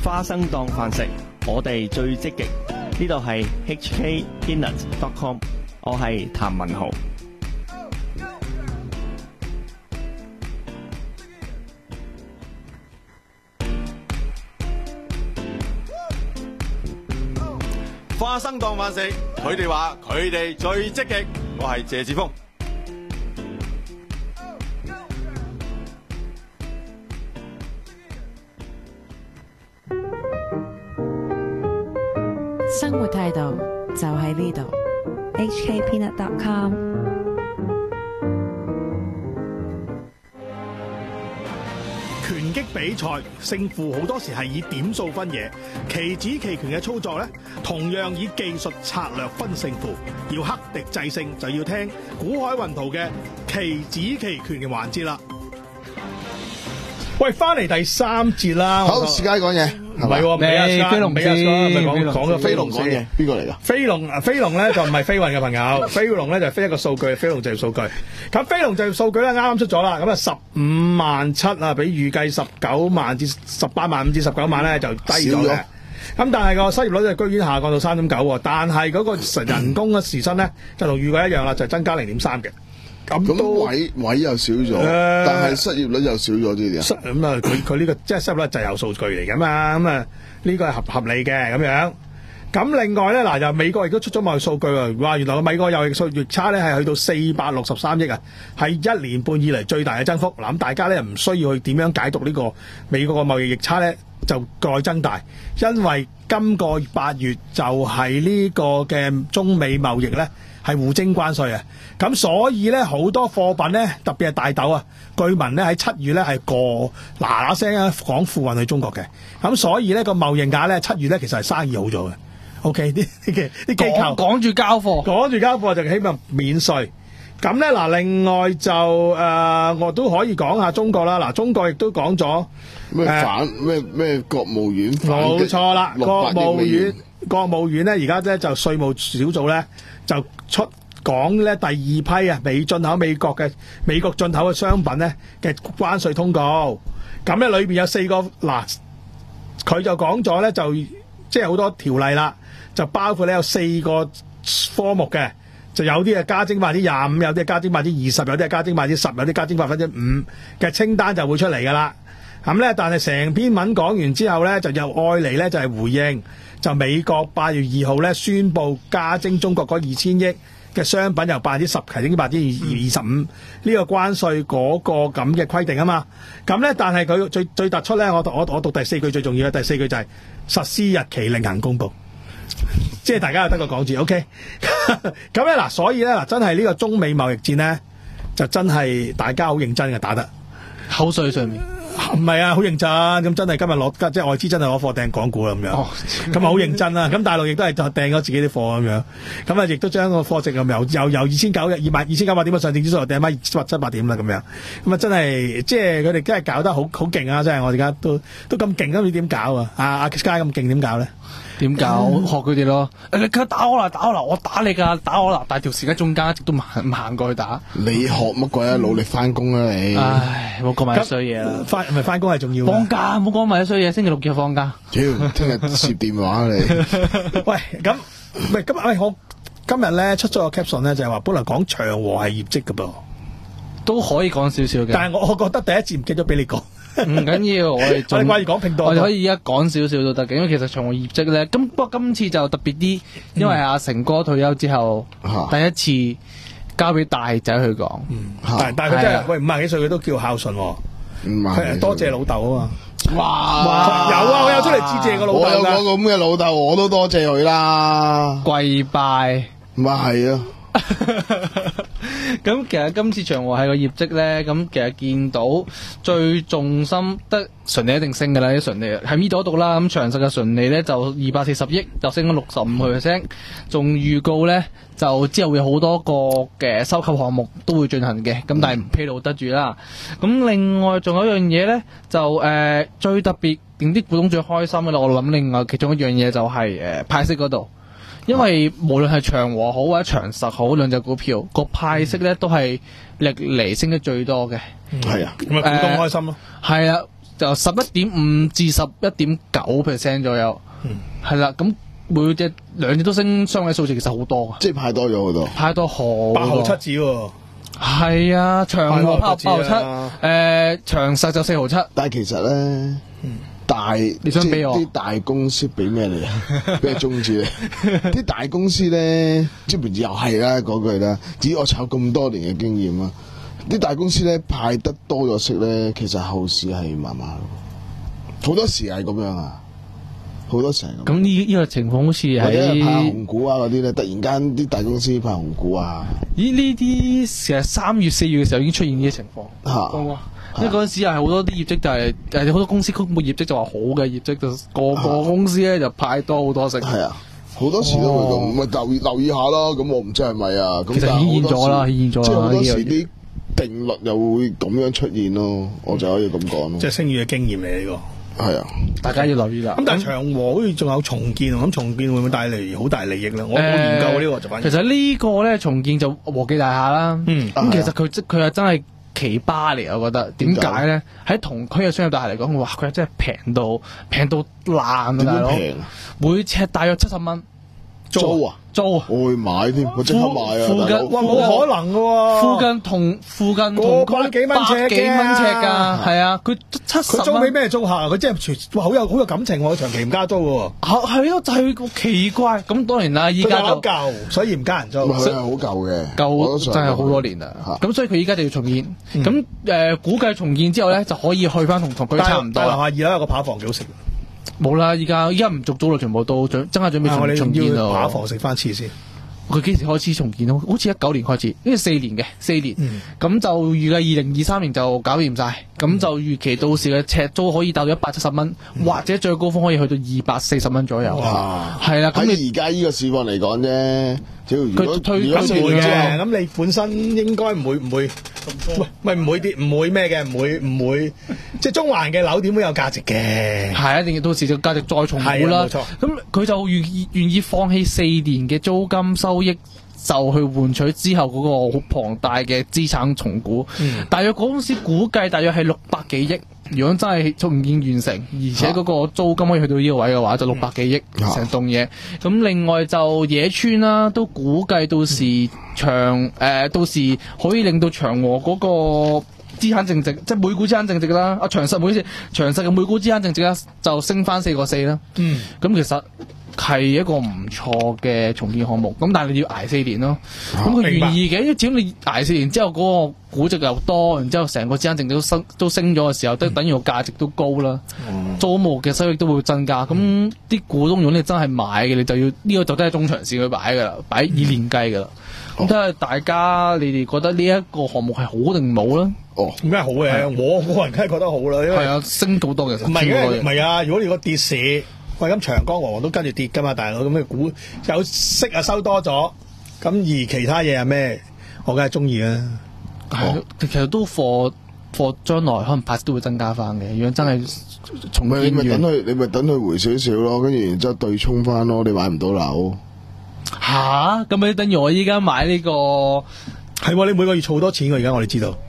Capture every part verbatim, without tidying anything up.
花生當飯食，我哋最積極。呢度係 H K Peanut dot com， 我係譚文豪。 花生當飯食，佢哋話佢哋最積極。我係謝志峰。 生活態度就喺呢度 H K Peanut dot com。 拳擊比賽勝負好多時係以點數分野，棋子棋拳嘅操作咧，同樣以技術策略分勝負。要克敵制勝，就要聽古海雲圖嘅棋子棋拳嘅環節啦。喂，翻嚟第三節啦。 好，時間講嘢。 唔係喎，俾阿飛龍，俾阿咪講講咗飛龍講嘢，邊個嚟㗎？ 飛龍，飛龍咧就唔係飛運嘅朋友，飛龍咧就係飛一個數據，飛龍就業數據。咁飛龍就業數據咧啱啱出咗啦，咁啊十五萬七啊，比預計十九萬至十八萬五至十九萬咧就低咗嘅。咁但係個失業率就居然下降到三點九喎，但係嗰個人工嘅時薪咧就同預計一樣啦，就增加零點三嘅。 咁都位位又少咗，呃、但係失業率又少咗啲啲。 咁啊，佢佢呢個即係失業率就有數據嚟噶嘛，咁啊呢個係合合理嘅咁樣。咁另外咧嗱，就美國亦都出咗貿易數據喎，話原來個美國貿易數逆差咧係去到四百六十三億啊，係一年半以嚟最大嘅增幅。嗱，咁大家咧唔需要去點樣解讀呢個美國嘅貿易逆差咧，就再增大，因為今個八月就係呢個嘅中美貿易咧係互徵關稅啊，咁所以咧好多貨品咧，特別係大豆啊，據聞咧喺七月咧係過嗱嗱聲啊港付運去中國嘅，咁所以咧個貿易額咧七月咧其實係生意好咗嘅。OK， 啲啲啲機構趕住交貨， 趕住交貨就希望免稅。咁咧嗱，另外就誒、呃、我都可以講下中國啦。嗱，中國亦都講咗咩反咩咩國務院冇錯啦，國務院國務院咧而家咧就稅務小組咧就出講咧第二批啊美進口美國嘅美國進口嘅商品咧嘅關稅通告。咁咧裏邊有四個嗱，佢就講咗咧就即係好多條例啦，就包括咧有四個科目嘅。就有啲係加徵百分之廿五，有啲係加徵百分之二十，有啲係加徵百分之十，有啲加徵百分之五嘅清單就會出嚟㗎啦。咁咧，但係成篇文講完之後咧，就又愛嚟咧就係回應，就美國八月二號咧宣布加徵中國嗰二千億嘅商品由百分之十提升百分之二十五呢個關稅嗰個咁嘅規定啊嘛。咁咧，但係佢最最突出咧，我我我讀第四句最重要嘅第四句就係實施日期另行公佈。即係大家又得個講字 ，OK？ 咁咧嗱，所以咧嗱，真係呢個中美貿易戰咧，就真係大家好認真嘅打得口水上面。 唔係啊，好認真咁，真係今日攞即係外資真係攞貨訂港股啦咁樣，咁啊好認真啦。咁大陸亦都係訂咗自己啲貨咁樣，咁啊亦都將個貨值咁由由由二千九二萬二千九百點嘅上證指數訂翻七百點啦咁樣，咁啊真係即係佢哋真係搞得好好勁啊！真係我而家都都咁勁，咁你點搞啊？阿阿 Sky 咁勁點搞咧？ 點搞？學佢哋咯！誒，你打我啦，打我啦，我打你噶，打我啦！但係條時間中間一直都唔行唔行過去打。 你學乜鬼啊？努力翻工啊你！ 唉，冇講埋啲衰嘢啦。 翻唔係翻工係重要。 放假冇講埋啲衰嘢，星期六日放假。 屌，聽日接電話你。 喂，咁喂今日喂我今日咧出咗個 caption 咧，就係話本來講長和係業績噶噃， 都可以講少少嘅。 但係我我覺得第一節唔記得俾你講。 唔緊要，我哋我哋關於講拼多多， 我哋可以而家講少少都得嘅，因為其實長和業績咧，咁不過今次就特別啲，因為阿成哥退休之後， 嗯、 第一次交俾大仔去講， 嗯、但但係佢真係喂五廿幾歲佢都叫孝順，佢多謝老豆啊嘛， 哇， 哇有啊，我有出嚟致謝個老豆， 我有個咁嘅老豆，我都多謝佢啦， 跪拜， 咪係啊。 咁其實今次長和係個業績咧，咁其實見到最重心得純利一定升㗎啦，啲純利喺呢度度啦。咁長實嘅純利咧就二百四十億，就升咗六十五 percent， 仲預告咧就之後會有好多個嘅收購項目都會進行嘅，咁但係唔披露得住啦。咁另外仲有一樣嘢咧，就誒、呃、最特別令啲股東最開心嘅啦，我諗另外其中一樣嘢就係、是、誒、呃、派息嗰度。因為無論係長和好或者長實好兩隻股票個派息咧都係歷嚟升得最多嘅。 係、嗯、啊，咁啊股東開心咯。 係、呃、啊， 就十一點五至十一點九 percent 左右，係啦、嗯，咁每隻兩隻都升雙位數字，其實好多啊， 即係派多咗好多， 派多好八號七字喎， 係啊，長和八號七，誒、呃、長實就四號七， 但係其實咧。嗯大你想俾我啲大公司俾咩你啊？俾個中字你？啲大公司咧，即係又係啦嗰句啦。只要我炒咁多年嘅經驗啦，啲大公司咧派得多咗息咧，其實後市係麻麻咯。好多時係咁樣啊，好多時係咁。 咁呢呢個情況好似喺或者係派紅股啊嗰啲咧，突然間啲大公司派紅股啊。 咦？呢啲其實三月四月嘅時候已經出現呢啲情況。 嚇！ 因為嗰陣時係好多啲業績就係誒好多公司公佈業績就話好嘅業績，就個個公司咧就派多好多息。 係啊，好多時都會咁，咪、哦、留意留意下咯。咁我唔知係咪啊？ 其實顯現咗啦，顯現咗啦。 即係好多時啲定律又會咁樣出現咯，我就可以咁講咯。 即係星宇嘅經驗嚟呢個。係啊， 大家要留意啦。 咁但係長和好似仲有重建，咁重建會唔會帶嚟好大利益咧？我冇研究呢個就反。 其實呢個咧重建就和記大廈啦。嗯，咁其實佢即佢係真係。奇葩嚟，我覺得點解咧？喺同區嘅商業大廈嚟講，哇！佢真係平到平到爛啊，大佬！每尺大約七十蚊租啊！ 租啊！ 我會買添，我即刻買啊！ 附近哇，冇可能嘅喎！ 附近同附近同百幾蚊尺幾蚊尺㗎，係啊！佢七十蚊。 佢租俾咩租客啊？佢真係全哇，好有好有感情喎！長期唔加租喎。 係係咯，就係個奇怪。咁當然啦，依家就舊，所以唔加人租。 佢係好舊嘅， 舊真係好多年啦。咁所以佢依家就要重建。咁誒，估計重建之後咧，就可以去翻同同區差唔多。 但係樓下二樓有個扒房幾好食。 冇啦，依家依家唔續租啦，全部都準真係準備重重建咯。 扒房食翻次先。 佢幾時開始重建？好似一九年開始，因為四年嘅四年，咁、嗯、就預計二零二三年就搞掂晒，咁、嗯、就預期到時嘅尺租可以達到一百七十蚊，嗯、或者最高峰可以去到二百四十蚊左右。哇！係啦，咁你而家呢個市況嚟講啫。 佢推緊會嘅，咁你本身應該唔會唔會，喂唔會跌，唔會咩嘅，唔會唔會，即係中環嘅樓點會有價值嘅？係一定要到時就價值再重估啦。冇錯，咁佢就願意願意放棄四年嘅租金收益，就去換取之後嗰個好龐大嘅資產重估。嗯、大約嗰陣時估計大約係六百幾億。如果真係重建完成，而且嗰個租金可以去到呢個位嘅話，就六百幾億成棟嘢。咁、啊、另外就野村啦，都估計到時長誒、呃，到時可以令到長和嗰個資產淨值，即係每股資產淨值啦。啊，長實每次長實嘅每股資產淨值啦，就升翻四個四啦。嗯，咁其實係一個唔錯嘅重建項目。咁但係你要捱四年咯。咁佢願意嘅，因為只要你捱四年之後嗰、那個估值又多，然之後成個資產淨值都升都升咗嘅時候，都、嗯、等於個價值都高啦。嗯、租務嘅收益都會增加。咁啲、嗯、股東如果你真係買嘅，你就要呢、這個就真係中長線去擺噶啦，擺以年計噶啦。咁睇下大家你哋覺得呢一個項目係好定冇啦？ 哦，咁梗係好嘅，啊、我個人梗係覺得好啦。因為係啊，升好多嘅。唔係唔係啊！如果你個跌市，喂咁長江黃黃都跟住跌噶嘛，大佬咁嘅股有息啊收多咗，咁而其他嘢係咩？我梗係中意啦。 係、哦，其實都貨貨將來可能派息都會增加翻嘅。如果真係重建， 你咪等佢，你咪等佢回少少咯，跟住然之後對沖翻咯。你買唔到樓吓，咁咪等於我依家買呢、這個係、啊、你每個月儲多錢㗎。而家我哋知道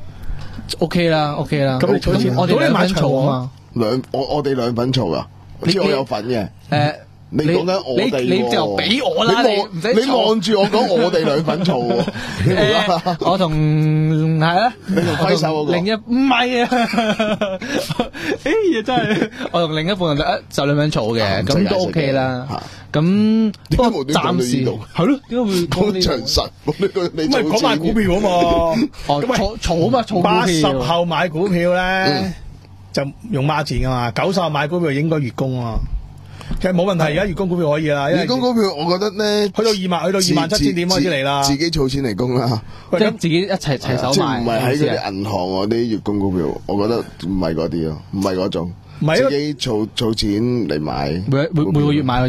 ，OK 啦，OK 啦。咁你儲錢，我哋兩份儲啊嘛。 兩我我哋兩份儲噶，你知我有份嘅。誒、呃。你講緊我哋， 你你就俾我啦，你唔使你望住我講我哋兩份嘈喎。 我同係啊， 你同揮手嗰個另一唔係啊，哎呀真係，我同另一半就就兩份嘈嘅，咁都 OK 啦。咁不過暫時係咯，點解會講呢？ 長實，你唔係講買股票啊嘛？ 哦，嘈嘈啊嘛，嘈股票。 八十後買股票咧，就用孖展噶嘛，九十後買股票應該月供啊。其實冇問題，而家月供股票可以啦。 月供股票我覺得咧， 去到二萬，去到二萬七千點開始嚟啦。 自己儲錢嚟供啦， 即係自己一齊齊手買。 唔係喺嗰啲銀行嗰啲月供股票，我覺得唔係嗰啲咯，唔係嗰種。自己儲儲錢嚟買， 每每每個月買嗰隻。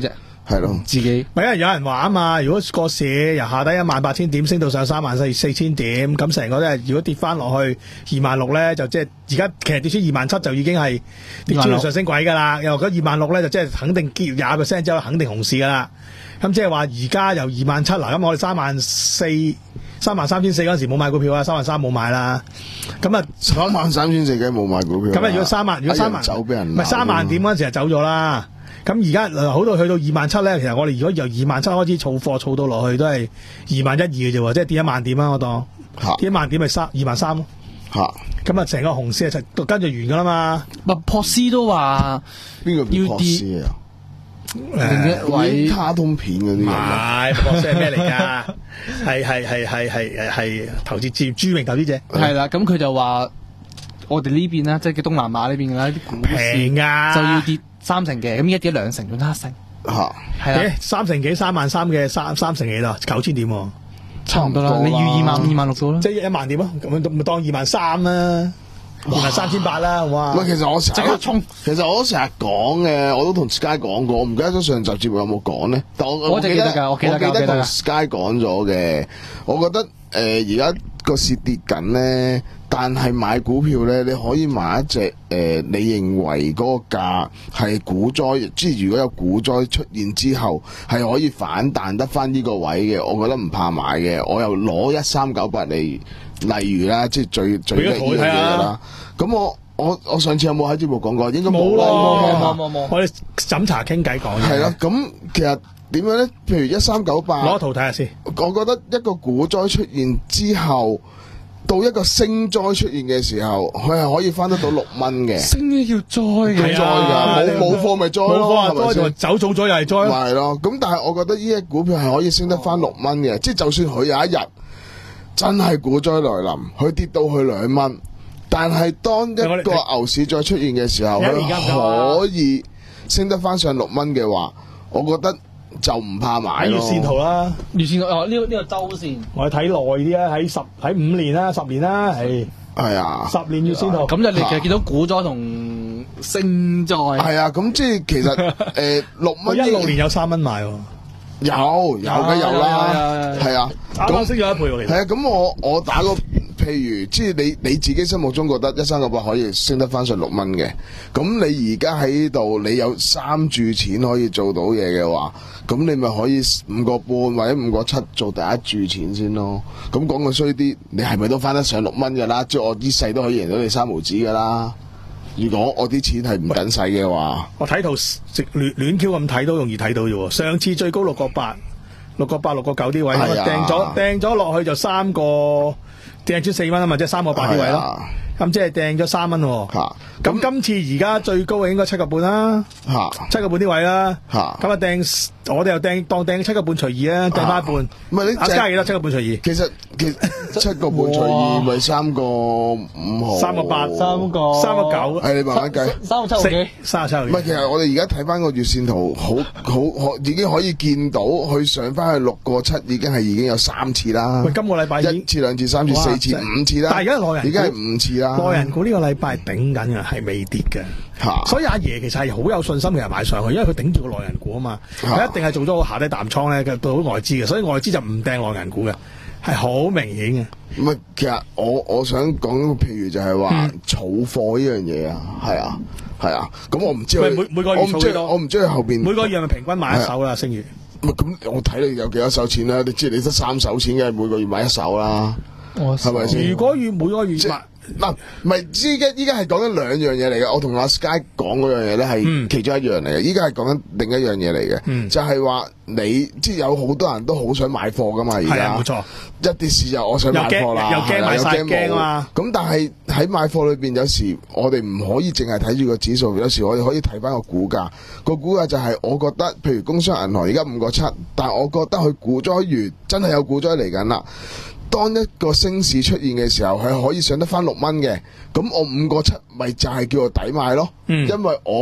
係咯， 自己。 唔係因為有人話啊嘛，如果個市由下低一萬八千點升到上三萬四四千點，咁成個咧如果跌翻落去二萬六咧，就即係而家其實跌穿二萬七就已經係跌穿上升軌㗎啦。又嗰二萬六咧就即係肯定跌廿 percent 之後肯定熊市㗎啦。咁即係話而家由二萬七嗱，咁我哋三萬四。三萬三千四嗰陣時冇買股票啊，三萬三冇買啦。咁啊， 三萬三千四梗係冇買股票。 咁啊，如果三萬，如果三萬走俾人， 唔係三萬點嗰陣時就走咗啦。咁而家好到去到二萬七咧，其實我哋如果由二萬七開始儲貨，儲到落去都係二萬一二嘅啫喎，即係跌一萬點啊！我當跌一萬點咪三二萬三咯。嚇！咁啊，成個熊市啊，就跟住完㗎啦嘛。 麥博斯都話邊個叫博斯啊？ 另一位卡通片嗰啲人， 唔係，博士係咩嚟㗎？係係係係係係投資資著名投資者。 係啦，咁佢就話我哋呢邊啦，即係叫東南亞呢邊嘅啦，啲股市平㗎， 就要跌三成嘅，咁而家跌兩成，仲差一成。 嚇， 係啦， 三成幾三萬三嘅三三成幾啦，九千點喎， 差唔多啦。你預二萬二萬六到啦， 即係一萬點咯，咁咪當二萬三啦。二萬三千八啦，哇！ 唔係，其實我成日即刻衝， 其實我都成日講嘅，我都同 Sky 講過，我唔記得咗上集節目有冇講咧。但我我就記得㗎，我記得㗎， 我記得同我記得 Sky 講咗嘅。我覺得誒而家個市跌緊咧，但係買股票咧，你可以買一隻誒、呃，你認為嗰個價係股災，即係如果有股災出現之後，係可以反彈得翻呢個位嘅，我覺得唔怕買嘅。我又攞一三九八嚟。例如啦，即係最最叻呢樣嘢啦。咁我我我上次有冇喺節目講過？應該冇啦， 冇冇冇冇。 我哋飲茶傾偈講。 係啦，咁其實點樣咧？譬如一三九八， 攞圖睇下先。 我覺得一個股災出現之後，到一個升災出現嘅時候，佢係可以翻得到六蚊嘅。 升嘅要災嘅， 災㗎，冇冇貨咪災咯，係咪先？ 走早咗又係災。 係咯，咁但係我覺得呢隻股票係可以升得翻六蚊嘅，即係就算佢有一日。真係股災來臨，佢跌到去兩蚊，但係當一個牛市再出現嘅時候，佢可以升得翻上六蚊嘅話，我覺得就唔怕買咯。 月線圖啦， 月線哦呢個呢個周線， 我哋睇耐啲啊，喺十喺五年啦，十年啦，係係啊， 十年月線圖。 咁就你其實見到股災同升災。 係啊，咁即係其實誒六蚊一六年有三蚊買喎。 有有嘅有啦，係啊， 啱啱升咗一倍喎，其實係啊，咁我我打個譬如，即係你你自己心目中覺得一三九八可以升得翻上六蚊嘅，咁你而家喺度你有三注錢可以做到嘢嘅話，咁你咪可以五個半或者五個七做第一注錢先咯。咁講句衰啲，你係咪都翻得上六蚊㗎啦？即係我呢世都可以贏到你三毫子㗎啦。如果我啲錢係唔緊使嘅話， 我睇圖直亂亂 Q 咁睇都容易睇到啫喎。上次最高六個八、六個八、六個九啲位，掟咗掟咗落去就三個掟出四蚊啊嘛，即係三個八啲位咯。咁即係掟咗三蚊喎。咁、啊、今次而家最高應該七個半啦。嚇、啊，七個半啲位啦。嚇、啊，咁啊掟我哋又掟當掟七個半除二啦，掟翻一半。唔係你阿加幾多？七個半除二。 其實其實七個半除二咪三個五毫。 三個八，三個三個九。係你慢慢計。三個七毫幾？三個七毫幾。 唔係，其實我哋而家睇翻個月線圖，好好可已經可以見到佢上翻去六個七，已經係已經有三次啦。 喂，今個禮拜一次、兩次、三次、四次、五次啦。 但係而家內人已經係五次啦。 內人股呢個禮拜頂緊嘅係未跌嘅， 啊、 所以阿爺其實係好有信心其實買上去，因為佢頂住個內人股啊嘛，佢、啊、一定係做咗個下低淡倉咧，到外資嘅，所以外資就唔掟內人股嘅，係好明顯嘅。 唔係，其實我我想講個譬如就係話儲貨呢樣嘢啊，係啊係啊，咁我唔知每每個月儲幾多， 我唔知佢後邊每個月係咪平均買一手啦，星月。 咁我睇你有幾多手錢啦？你知你得三手錢嘅，每個月買一手啦，係咪先？ 如果月每個月買。 嗱，唔係依家依家係講緊兩樣嘢嚟嘅。我同阿 Sky 講嗰樣嘢咧係其中一樣嚟嘅。依家係講緊另一樣嘢嚟嘅，嗯、就係話你即係有好多人都好想買貨噶嘛。而家冇錯， 一跌市就我想買貨啦， 又驚買晒驚啊嘛。 咁但係喺買貨裏邊，有時我哋唔可以淨係睇住個指數，有時我哋可以睇翻個股價。個股價就係我覺得，譬如工商銀行而家五個七，但係我覺得佢股災完真係有股災嚟緊啦。當一個升市出現嘅時候，係可以上得翻六蚊嘅，咁我五個七咪就係叫做抵買咯，嗯、因為我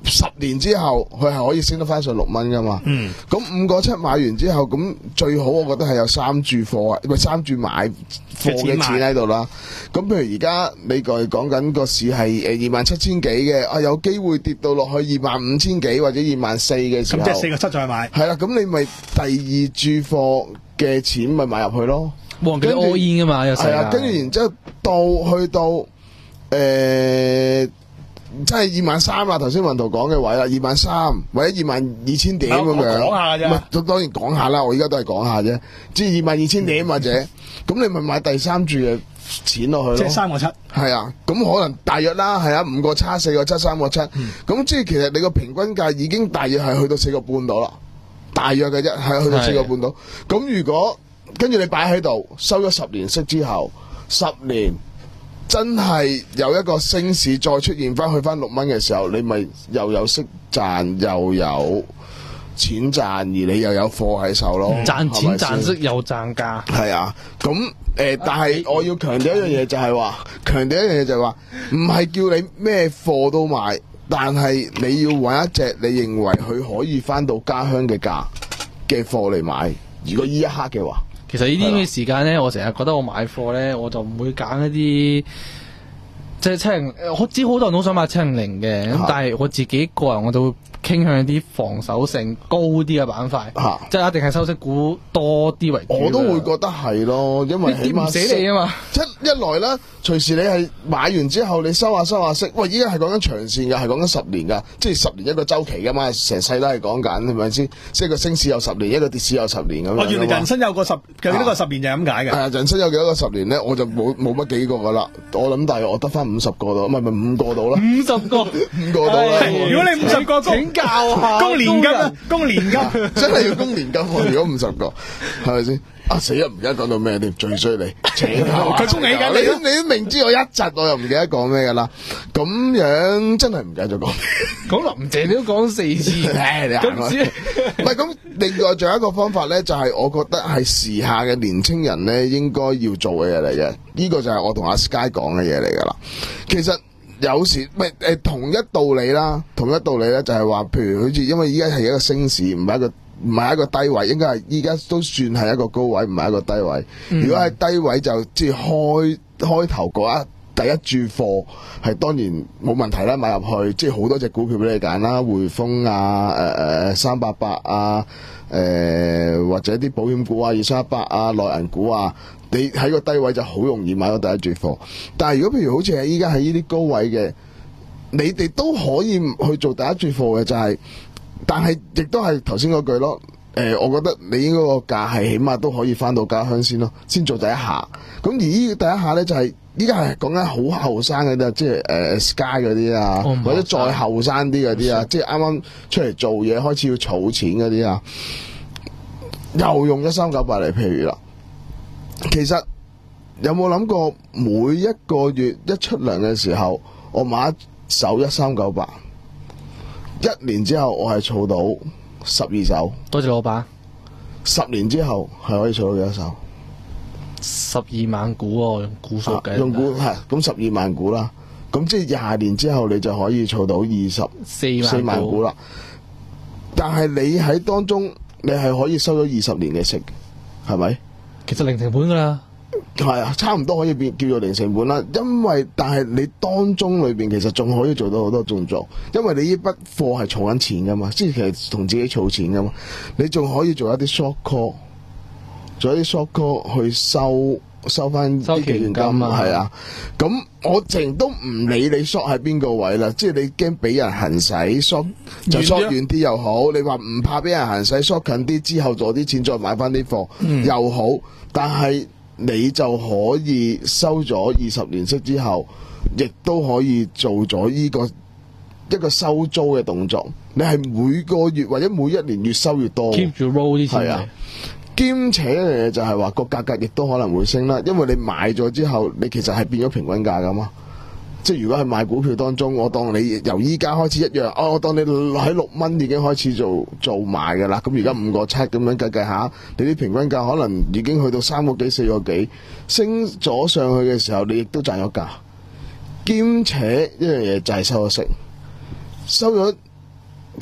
十年之後佢係可以升得翻上六蚊噶嘛。 嗯， 咁五個七買完之後，咁最好我覺得係有三注貨啊，唔係三注買貨嘅錢喺度啦。咁譬如而家你個講緊個市係誒二萬七千幾嘅，啊有機會跌到落去二萬五千幾或者二萬四嘅時候， 咁即係四個七再買。 係啦，咁你咪第二注貨嘅錢咪買入去咯。 忘記 all in 噶嘛，有時係啊，跟住然之後到去到誒。即係二萬三啦，頭先雲圖講嘅位啦，二萬三或者二萬二千點咁樣。 講下啫， 唔係，當然講下啦，我而家都係講下啫。即係二萬二千點或者，咁你咪買第三注嘅錢落去咯。 即係三個七。 係啊，咁可能大約啦，係啊，五個七、四個七、三個七，咁即係其實你個平均價已經大約係去到四個半度啦，大約嘅啫，係去到四個半度。咁如果跟住你擺喺度，收咗十年息之後，十年。真係有一個升市再出現翻去翻六蚊嘅時候，你咪又有息賺又有錢賺，而你又有貨喺手咯。 賺錢賺息又賺價。 係啊，咁誒、呃，但係我要強調一樣嘢就係話，強調一樣嘢就係話，唔係叫你咩貨都買，但係你要揾一隻你認為佢可以翻到家鄉嘅價嘅貨嚟買。如果呢一刻嘅話。 其實呢啲咁嘅時間咧，我成日覺得我買貨咧，我就唔會揀一啲即係七零，我知好多人都想買七零零嘅，咁但係我自己個人我就會傾向一啲防守性高啲嘅板塊， 啊、 即係一定係收息股多啲為主。 我都會覺得係咯，因為起碼跌唔死你啊嘛！ 一一來啦，隨時你係買完之後，你收下收下息。喂，依家係講緊長線嘅，係講緊十年㗎，即係十年一個週期㗎嘛，成世都係講緊，係咪先？即係個升市有十年，一個跌市有十年咁樣。 哦，原來人生有個十，幾多個十年就係咁解嘅。 係啊，人生有幾多個十年咧？我就冇冇乜幾個㗎啦。我諗大約我得翻五十個度，唔係唔係五個度啦。 五十個， 五個度啦。 如果你五十個請教下， 供年金啊，供年金， 真係要供年金喎！如果五十個，係咪先？啊死啦！唔記得講到咩添，最衰你請佢恭喜緊你都你都明知我一窒，我又唔記得講咩㗎啦。咁樣真係唔記得咗講。 講林鄭你都講四次， 唉，你行開。唔係咁，另外仲有一個方法咧，就係我覺得係時下嘅年青人咧應該要做嘅嘢嚟嘅。呢個就係我同阿 Sky 講嘅嘢嚟㗎啦。其實有時唔係誒同一道理啦，同一道理咧就係話，譬如好似因為依家係一個升市，唔係一個。唔係一個低位，應該係依家都算係一個高位，唔係一個低位。嗯、如果係低位就即係開開頭嗰一第一注貨係當然冇問題啦，買入去即係好多隻股票俾你揀啦，匯豐啊、誒誒三八八啊、誒、呃、或者啲保險股啊、二三一八啊、內銀股啊，你喺個低位就好容易買到第一注貨。但係如果譬如好似係依家喺呢啲高位嘅，你哋都可以去做第一注貨嘅，就係、是。但係亦都係頭先嗰句咯，誒、呃，我覺得你應該個價係起碼都可以翻到家鄉先咯，先做第一下。咁而呢第一下咧就係依家係講緊好後生嗰啲，即係誒、呃、Sky 嗰啲啊，哦、或者再後生啲嗰啲啊，即係啱啱出嚟做嘢開始要儲錢嗰啲啊，又用一三九八嚟譬如啦。其實有冇諗過每一個月一出糧嘅時候，我買一手一三九八？一年之後我係儲到十二手， 多謝老闆。 十年之後係可以儲到幾多手？ 十二萬股喎、哦，用股數計、啊。 用股係咁十二萬股啦，咁即係廿年之後你就可以儲到二十四萬股啦。但係你喺當中你係可以收咗二十年嘅息，係咪？ 其實零成本噶啦。 係啊，差唔多可以變叫做零成本啦。因為但係你當中裏邊其實仲可以做到好多動作，因為你呢筆貨係儲緊錢噶嘛，即係其實同自己儲錢噶嘛。你仲可以做一啲 short call， 做一啲 short call 去收收翻啲期權金啊，係啊。咁我淨都唔理你 short 喺邊個位啦，即係你驚俾人行使 short 就 short 遠啲又好，你話唔怕俾人行使 short 近啲之後攞啲錢再買翻啲貨、嗯、又好，但係。你就可以收咗二十年息之後，亦都可以做咗呢個一個收租嘅動作。你係每個月或者每一年越收越多 ，keep 住 roll 啲錢。 係啊，兼且一樣嘢就係話個價格亦都可能會升啦，因為你買咗之後，你其實係變咗平均價噶嘛。即係如果係買股票當中，我當你由依家開始一樣，哦，我當你喺六蚊已經開始做做買㗎啦。咁而家五個七咁樣計計下，你啲平均價可能已經去到三個幾四個幾，升咗上去嘅時候，你亦都賺咗價。兼且一樣嘢就係收咗息，收咗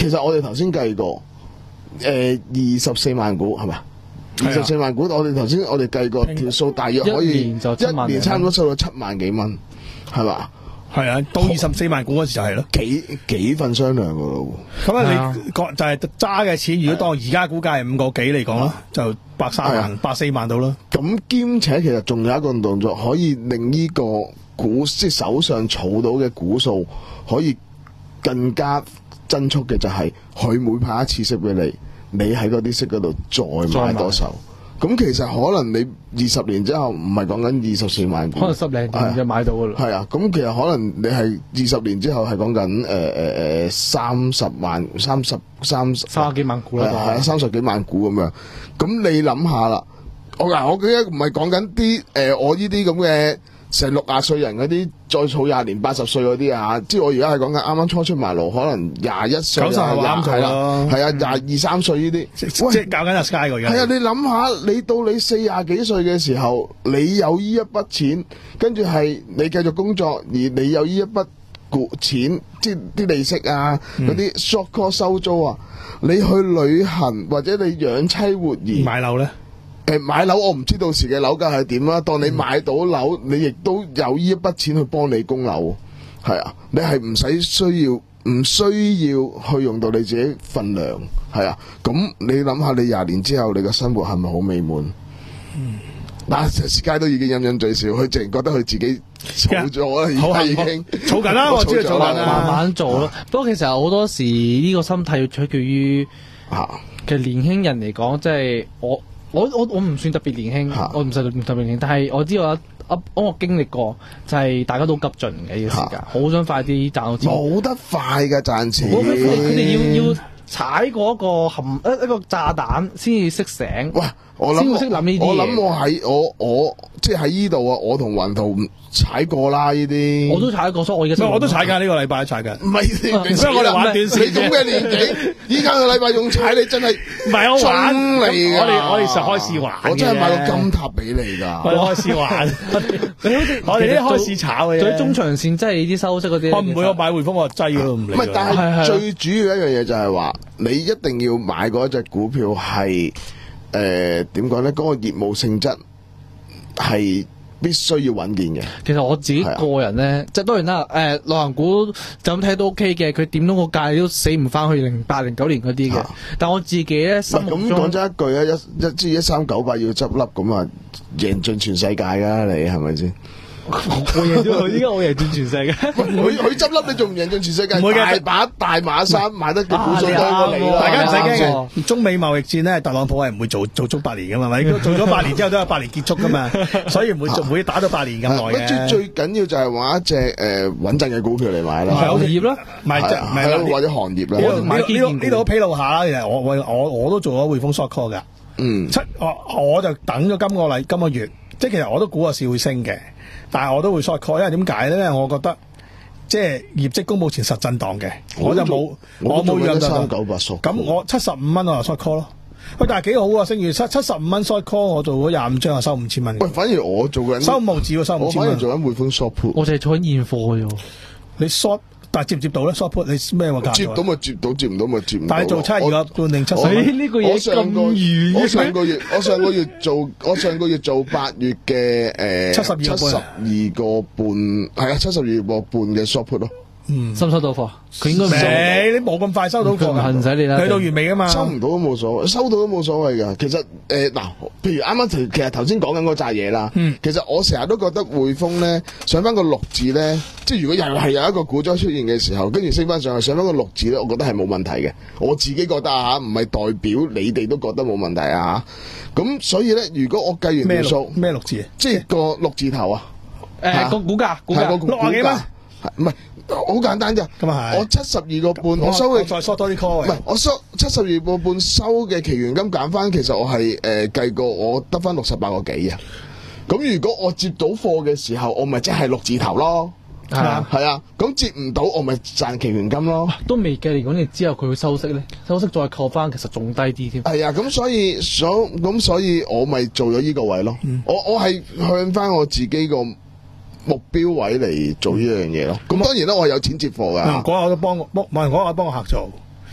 其實我哋頭先計過，誒二十四萬股係咪？二十四萬股，我哋頭先我哋計過條數，大約可以一年就七萬一年差唔多收到七萬幾蚊，係嘛？ 係啊，到二十四萬股嗰時就係咯， 幾幾份商量噶咯。 咁啊， 係啊你個就係揸嘅錢，如果當而家估計係五個幾嚟講啦，就百三萬、 係啊百四萬到啦。 咁兼且其實仲有一個動作，可以令呢個股即係手上儲到嘅股數可以更加增速嘅，就係佢每派一次息俾你，你喺嗰啲息嗰度再買多手。咁其實可能你二十年之後唔係講緊二十四萬股， 可能十零年就買到噶啦。 係啊，咁其實可能你係二十年之後係講緊誒誒誒三十萬、三十三十三十幾萬股啦， 係啊，三十幾萬股咁樣。咁你諗下啦，我嗱我記得唔係講緊啲誒我呢啲咁嘅成六廿歲人嗰啲，再儲廿年八十歲嗰啲啊，即係我而家係講緊啱啱初出埋爐，可能廿一歲、 九十後啱做係啦， 咯係啊，廿二三歲呢啲， 即係搞緊阿 Sky 個樣。 係啊，你諗下，你到你四廿幾歲嘅時候，你有呢一筆錢，跟住係你繼續工作，而你有呢一筆股錢，即係啲利息啊，嗰啲 short call 收租啊，你去旅行或者你養妻活兒， 買樓咧， 誒買樓我唔知到時嘅樓價係點啦。當你買到樓，你亦都有呢一筆錢去幫你供樓，係啊，你係唔使需要。唔需要去用到你自己份糧，係啊，咁你諗下，你廿年之後你嘅生活係咪好美滿？嗯，嗱，時街都已經飲飲醉笑，佢淨係覺得佢自己儲咗啦，而家已經儲緊啦，我知道儲緊啦， 慢慢做咯。不過其實好多時呢個心態要取決於嚇， 其實年輕人嚟講，即係我我我我唔算特別年輕， 嚇我唔算特別年輕，但係我知道我我經歷過，就係大家都急進嘅呢個時間，好想快啲賺到錢。 冇得快㗎賺錢。 我佢哋佢哋要要踩過一個含一一個炸彈先至識醒。 喂，我諗先會識諗呢啲嘢我諗我喺我我即係喺呢度啊！我同雲圖踩過啦呢啲。 我都踩過，所以我而家唔係我都踩緊，呢個禮拜踩緊。 唔係你， 所以我哋玩短你線咁嘅年紀，依家個禮拜仲踩你真係唔係我玩中嚟㗎我哋我哋實開試玩嘅我真係買個金塔俾你㗎。 我哋開始玩， 你好似我哋啲開始炒嘅啫。 做啲中長線，即係呢啲收息嗰啲。 我唔會，我買匯豐我擠嗰度唔理㗎。 唔係，但係係係最主要一樣嘢就係話，你一定要買嗰隻股票係誒點講咧？嗰、個業務性質係必須要穩健嘅。 其實我自己個人咧，即係當然啦，誒內行股就咁睇都 OK 嘅，佢點到個價都死唔翻去零八零九年嗰啲嘅。 啊但我自己咧心目咁講中， 真一句啊，一一支一三九八要執笠咁啊，贏盡全世界㗎，你係咪先？ 我贏咗，依家我贏盡全世界。 佢佢執笠，你仲唔贏盡全世界？ 唔會嘅大把大馬山買得嘅股數多過你啦。 大家唔使啱驚嘅，中美貿易戰咧，特朗普係唔會做做足八年噶嘛，咪做咗八年之後都有八年結束噶嘛，所以唔會唔會打到八年咁耐乜嘅。 最最緊要就係話一隻誒穩陣嘅股票嚟買啦， 行業啦， 唔係即係唔係啦係或者行業啦。 呢度買呢度基建股呢度都披露下啦，其實我我我我都做咗匯豐 short call 㗎。 嗯， 七我我就等咗今個禮今個月，即係其實我都估個市會升嘅，但係我都會 short call，因為點解咧？因為我覺得即係業績公佈前實震盪嘅，我就冇我冇讓到。 三九八索， 咁我七十五蚊我就 short call 咯。喂，但係幾好啊！升完七七十五蚊 short call，我做咗廿五張啊，收五千蚊。 喂，反而我做緊收五字喎，收五我反而千蚊。 做緊匯豐 short put， 我就係做緊現貨嘅啫。 你 short，但係接唔接到咧？short put 你咩價？ 接到咪接到，接唔到咪接唔到。 但係你做七二個半定七十我蚊？ 咦呢個嘢我上個咁遠嘅我上個月我上個月做我上個月做八月嘅誒七十二個半七十二個半係啊七十二個半嘅 short put 咯。 嗯， 收唔收到貨？佢應該唔收。 你你冇咁快收到貨㗎， 唔使你啦去到月尾啊嘛。 收唔到都冇所謂，收到都冇所謂㗎。其實誒嗱、譬如啱啱其實頭先講緊嗰扎嘢啦， 嗯其實我成日都覺得匯豐咧上翻個六字咧，即係如果又係有一個股災出現嘅時候，跟住升翻上去上翻個六字咧，我覺得係冇問題嘅。我自己覺得啊，唔係代表你哋都覺得冇問題啊。咁所以咧，如果我計完咩六條數， 咩六字啊？ 即係個六字頭啊， 誒個股價，股價係個股六廿幾蚊價係唔係好簡單啫。 咁啊係我七十二個半，我收嘅。 我再 short 多啲 call 嘅唔係，我收七十二個半收嘅期權金減翻，其實我係誒計過，我得翻六十八個幾啊。咁如果我接到貨嘅時候，我咪即係六字頭咯。 係啊， 係啊，咁接唔到，我咪賺期權金咯。 都未計嚟講，你之後佢會收息咧，收息再扣翻，其實仲低啲添。 係啊，咁所以所咁所以我咪做咗呢個位咯。 嗯我我係向翻我自己個目標位嚟做呢樣嘢咯。咁當然啦，我係有錢接貨嗱， 㗎。 嗰日我都幫我幫，冇人嗰日我幫我客做，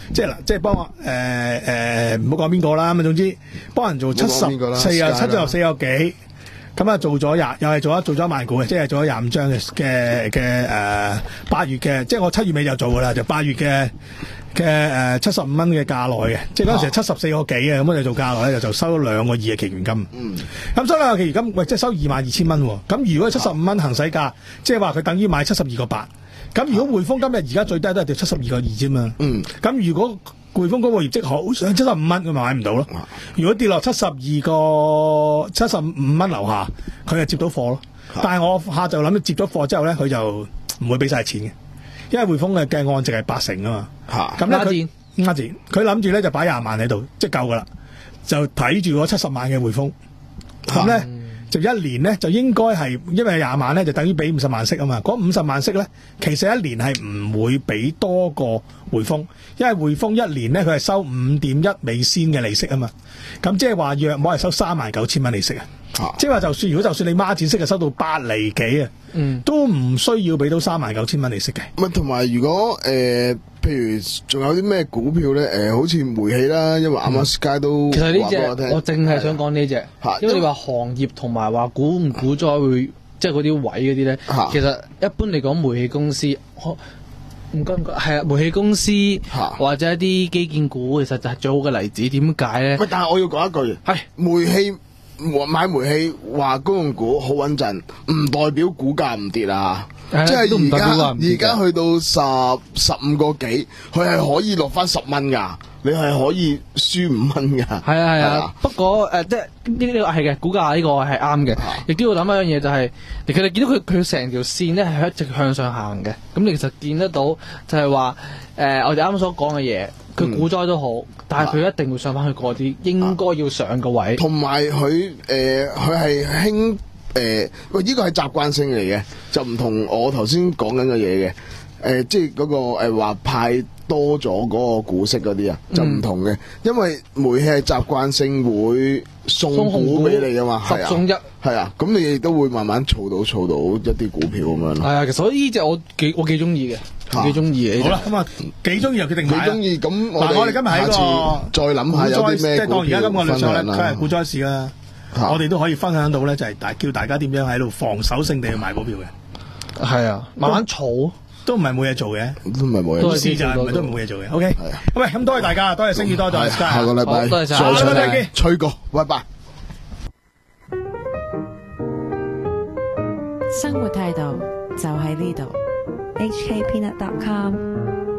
即係嗱，即係幫我誒誒唔好講邊個啦，咁啊總之幫人做七十唔好講邊個啦四啊 Sky 七十四個幾。咁啊做咗廿，又係做咗做咗萬股嘅，即係做咗廿五張嘅嘅嘅誒八月嘅，即係我七月尾就做噶啦，就八月嘅嘅誒七十五蚊嘅價內嘅，即係嗰陣時係七十四個幾嘅，咁我哋做價內咧就就收咗兩個二嘅期權金。 嗯， 咁收兩個期權金，喂，即係收二萬二千蚊喎。咁如果七十五蚊行使價，即係話佢等於買七十二個八。咁如果匯豐今日而家最低都係掉七十二個二啫嘛。 嗯， 咁如果匯豐嗰個業績好上七十五蚊，佢咪買唔到咯。如果跌落七十二個七十五蚊樓下，佢就接到貨咯。但係我下晝諗住接咗貨之後咧，佢就唔會俾晒錢嘅，因為匯豐嘅嘅按值係八成啊嘛。 嚇， 咁咧孖佢孖展，佢諗住咧就擺廿萬喺度，即係夠噶啦，就睇住嗰七十萬嘅匯豐。咁咧。就一年咧就應該係，因為廿萬咧就等於俾五十萬息啊嘛。嗰五十萬息咧，其實一年係唔會俾多過匯豐，因為匯豐一年咧佢係收五點一美仙嘅利息啊嘛。咁即係話約莫係收三萬九千蚊利息啊。即係話就算如果就算你孖展息係收到八厘幾啊， 嗯， 都唔需要俾到三萬九千蚊利息嘅。 唔係同埋如果誒、呃，譬如仲有啲咩股票咧？誒、呃，好似煤氣啦，因為啱啱 Sky 都其實呢話俾我聽只我淨係想講呢只嚇， 因為你話行業同埋話股唔股災會即係嗰啲位嗰啲咧， 嚇其實一般嚟講煤氣公司，可唔該唔該，係啊，煤氣公司嚇或者一啲基建股，其實就係最好嘅例子。點解咧？ 喂，但係我要講一句， 係煤氣買煤氣話公用股好穩陣，唔代表股價唔跌啊！ 係即都唔代表係而家話唔跌㗎而家去到十十五個幾，佢係可以落翻十蚊噶，你係可以輸五蚊噶。 係啊係啊，不過誒、呃，即係呢呢個係嘅，股價呢個係啱嘅，亦都要諗一樣嘢就係、是，其實你見到佢佢成條線咧係一直向上行嘅，咁你其實見得到就係話誒，我哋啱啱所講嘅嘢，佢股災都好，嗯、但係佢一定會上翻去嗰啲應該要上嘅位， 同埋佢誒佢係興誒，喂呢個係習慣性嚟嘅，就唔同我頭先講緊嘅嘢嘅。誒、呃，即係嗰、那個誒話、呃、派多咗嗰個股息嗰啲啊，就唔同嘅，因為煤氣係習慣性會送股俾你噶嘛，係啊， 十送一， 係啊，咁你亦都會慢慢儲到儲到一啲股票咁樣咯。 係啊，其實所以呢隻我幾我幾中意嘅，幾中意嘅。 好啦，咁啊幾中意就決定買啦。 幾中意咁，我嗱，我哋今日喺下次個再諗下有啲咩即係當而家今個分聯賽咧， 享啦佢係股災市啦，我哋都可以分享到咧，就係大叫大家點樣喺度防守性地去買股票嘅。 係啊，慢慢儲。 都唔係冇嘢做嘅， 都唔係冇嘢股市就係唔係都冇嘢做嘅。OK， 係啊， 喂，咁多謝大家，多謝星宇，多謝 Sky， 下個禮拜好多謝晒再上下個禮拜見嚟吹過，拜拜。 生活態度就喺呢度。 H K Peanut dot com